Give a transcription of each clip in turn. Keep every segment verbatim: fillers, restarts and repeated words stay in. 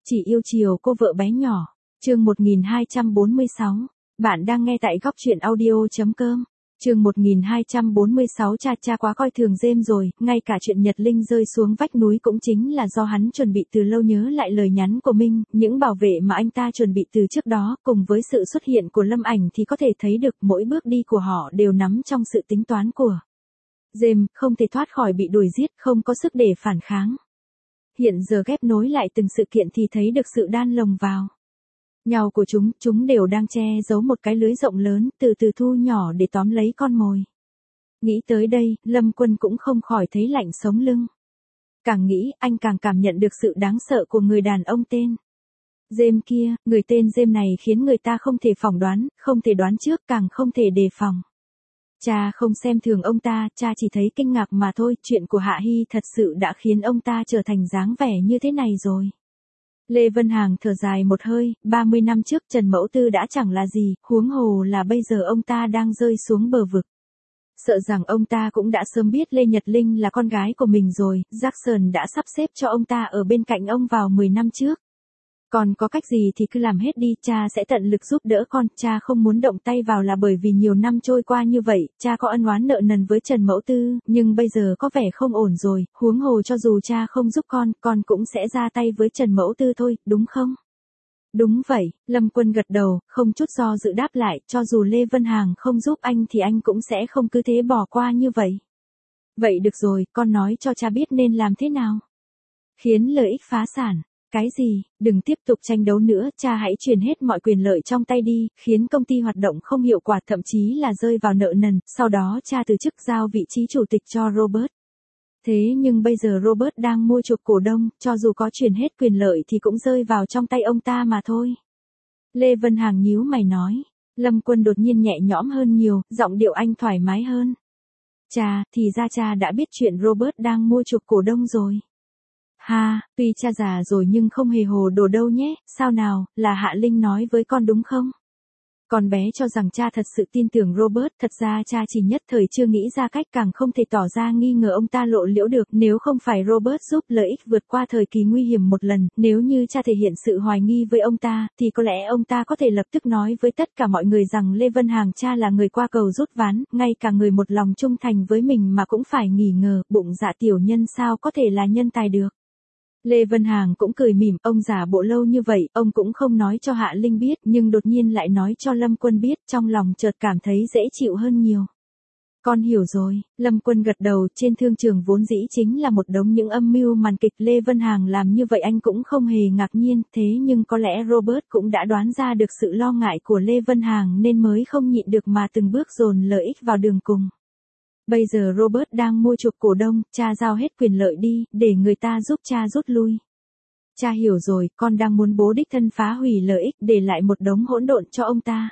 Chỉ yêu chiều cô vợ bé nhỏ. Chương một nghìn hai trăm bốn mươi sáu. Bạn đang nghe tại góc truyện audio.com. Chương một nghìn hai trăm bốn mươi sáu. Cha cha quá coi thường James rồi, ngay cả chuyện Nhật Linh rơi xuống vách núi cũng chính là do hắn chuẩn bị từ lâu, nhớ lại lời nhắn của Minh, những bảo vệ mà anh ta chuẩn bị từ trước đó, cùng với sự xuất hiện của Lâm Ảnh thì có thể thấy được mỗi bước đi của họ đều nắm trong sự tính toán của James, không thể thoát khỏi bị đuổi giết, không có sức để phản kháng. Hiện giờ ghép nối lại từng sự kiện thì thấy được sự đan lồng vào nhau của chúng, chúng đều đang che giấu một cái lưới rộng lớn, từ từ thu nhỏ để tóm lấy con mồi. Nghĩ tới đây, Lâm Quân cũng không khỏi thấy lạnh sống lưng. Càng nghĩ, anh càng cảm nhận được sự đáng sợ của người đàn ông tên James kia, người tên James này khiến người ta không thể phỏng đoán, không thể đoán trước, càng không thể đề phòng. Cha không xem thường ông ta, cha chỉ thấy kinh ngạc mà thôi, chuyện của Hạ Hy thật sự đã khiến ông ta trở thành dáng vẻ như thế này rồi. Lê Vân Hàng thở dài một hơi, ba mươi năm trước Trần Mẫu Tư đã chẳng là gì, huống hồ là bây giờ ông ta đang rơi xuống bờ vực. Sợ rằng ông ta cũng đã sớm biết Lê Nhật Linh là con gái của mình rồi, Jackson đã sắp xếp cho ông ta ở bên cạnh ông vào mười năm trước. Còn có cách gì thì cứ làm hết đi, cha sẽ tận lực giúp đỡ con, cha không muốn động tay vào là bởi vì nhiều năm trôi qua như vậy, cha có ân oán nợ nần với Trần Mẫu Tư, nhưng bây giờ có vẻ không ổn rồi, huống hồ cho dù cha không giúp con, con cũng sẽ ra tay với Trần Mẫu Tư thôi, đúng không? Đúng vậy, Lâm Quân gật đầu, không chút do dự đáp lại, cho dù Lê Vân Hàng không giúp anh thì anh cũng sẽ không cứ thế bỏ qua như vậy. Vậy được rồi, con nói cho cha biết nên làm thế nào? Khiến lợi ích phá sản. Cái gì, đừng tiếp tục tranh đấu nữa, cha hãy truyền hết mọi quyền lợi trong tay đi, khiến công ty hoạt động không hiệu quả, thậm chí là rơi vào nợ nần, sau đó cha từ chức giao vị trí chủ tịch cho Robert. Thế nhưng bây giờ Robert đang mua chuộc cổ đông, cho dù có truyền hết quyền lợi thì cũng rơi vào trong tay ông ta mà thôi. Lê Vân Hàng nhíu mày nói. Lâm Quân đột nhiên nhẹ nhõm hơn nhiều, giọng điệu anh thoải mái hơn. Cha, thì ra cha đã biết chuyện Robert đang mua chuộc cổ đông rồi. Ha, tuy cha già rồi nhưng không hề hồ đồ đâu nhé, sao nào, là Hạ Linh nói với con đúng không? Con bé cho rằng cha thật sự tin tưởng Robert, thật ra cha chỉ nhất thời chưa nghĩ ra cách, càng không thể tỏ ra nghi ngờ ông ta lộ liễu được, nếu không phải Robert giúp lợi ích vượt qua thời kỳ nguy hiểm một lần, nếu như cha thể hiện sự hoài nghi với ông ta, thì có lẽ ông ta có thể lập tức nói với tất cả mọi người rằng Lê Vân Hàng cha là người qua cầu rút ván, ngay cả người một lòng trung thành với mình mà cũng phải nghi ngờ, bụng dạ tiểu nhân sao có thể là nhân tài được. Lê Vân Hàng cũng cười mỉm, ông giả bộ lâu như vậy, ông cũng không nói cho Hạ Linh biết, nhưng đột nhiên lại nói cho Lâm Quân biết, trong lòng chợt cảm thấy dễ chịu hơn nhiều. Con hiểu rồi, Lâm Quân gật đầu, trên thương trường vốn dĩ chính là một đống những âm mưu màn kịch, Lê Vân Hàng làm như vậy anh cũng không hề ngạc nhiên, thế nhưng có lẽ Robert cũng đã đoán ra được sự lo ngại của Lê Vân Hàng nên mới không nhịn được mà từng bước dồn lợi ích vào đường cùng. Bây giờ Robert đang mua chuộc cổ đông, cha giao hết quyền lợi đi, để người ta giúp cha rút lui. Cha hiểu rồi, con đang muốn bố đích thân phá hủy lợi ích, để lại một đống hỗn độn cho ông ta.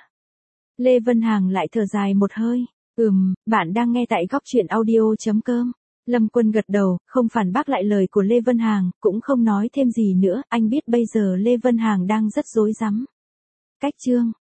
Lê Vân Hàng lại thở dài một hơi. Ừm, bạn đang nghe tại góc truyện audio.com. Lâm Quân gật đầu, không phản bác lại lời của Lê Vân Hàng, cũng không nói thêm gì nữa, anh biết bây giờ Lê Vân Hàng đang rất rối rắm. Cách chương.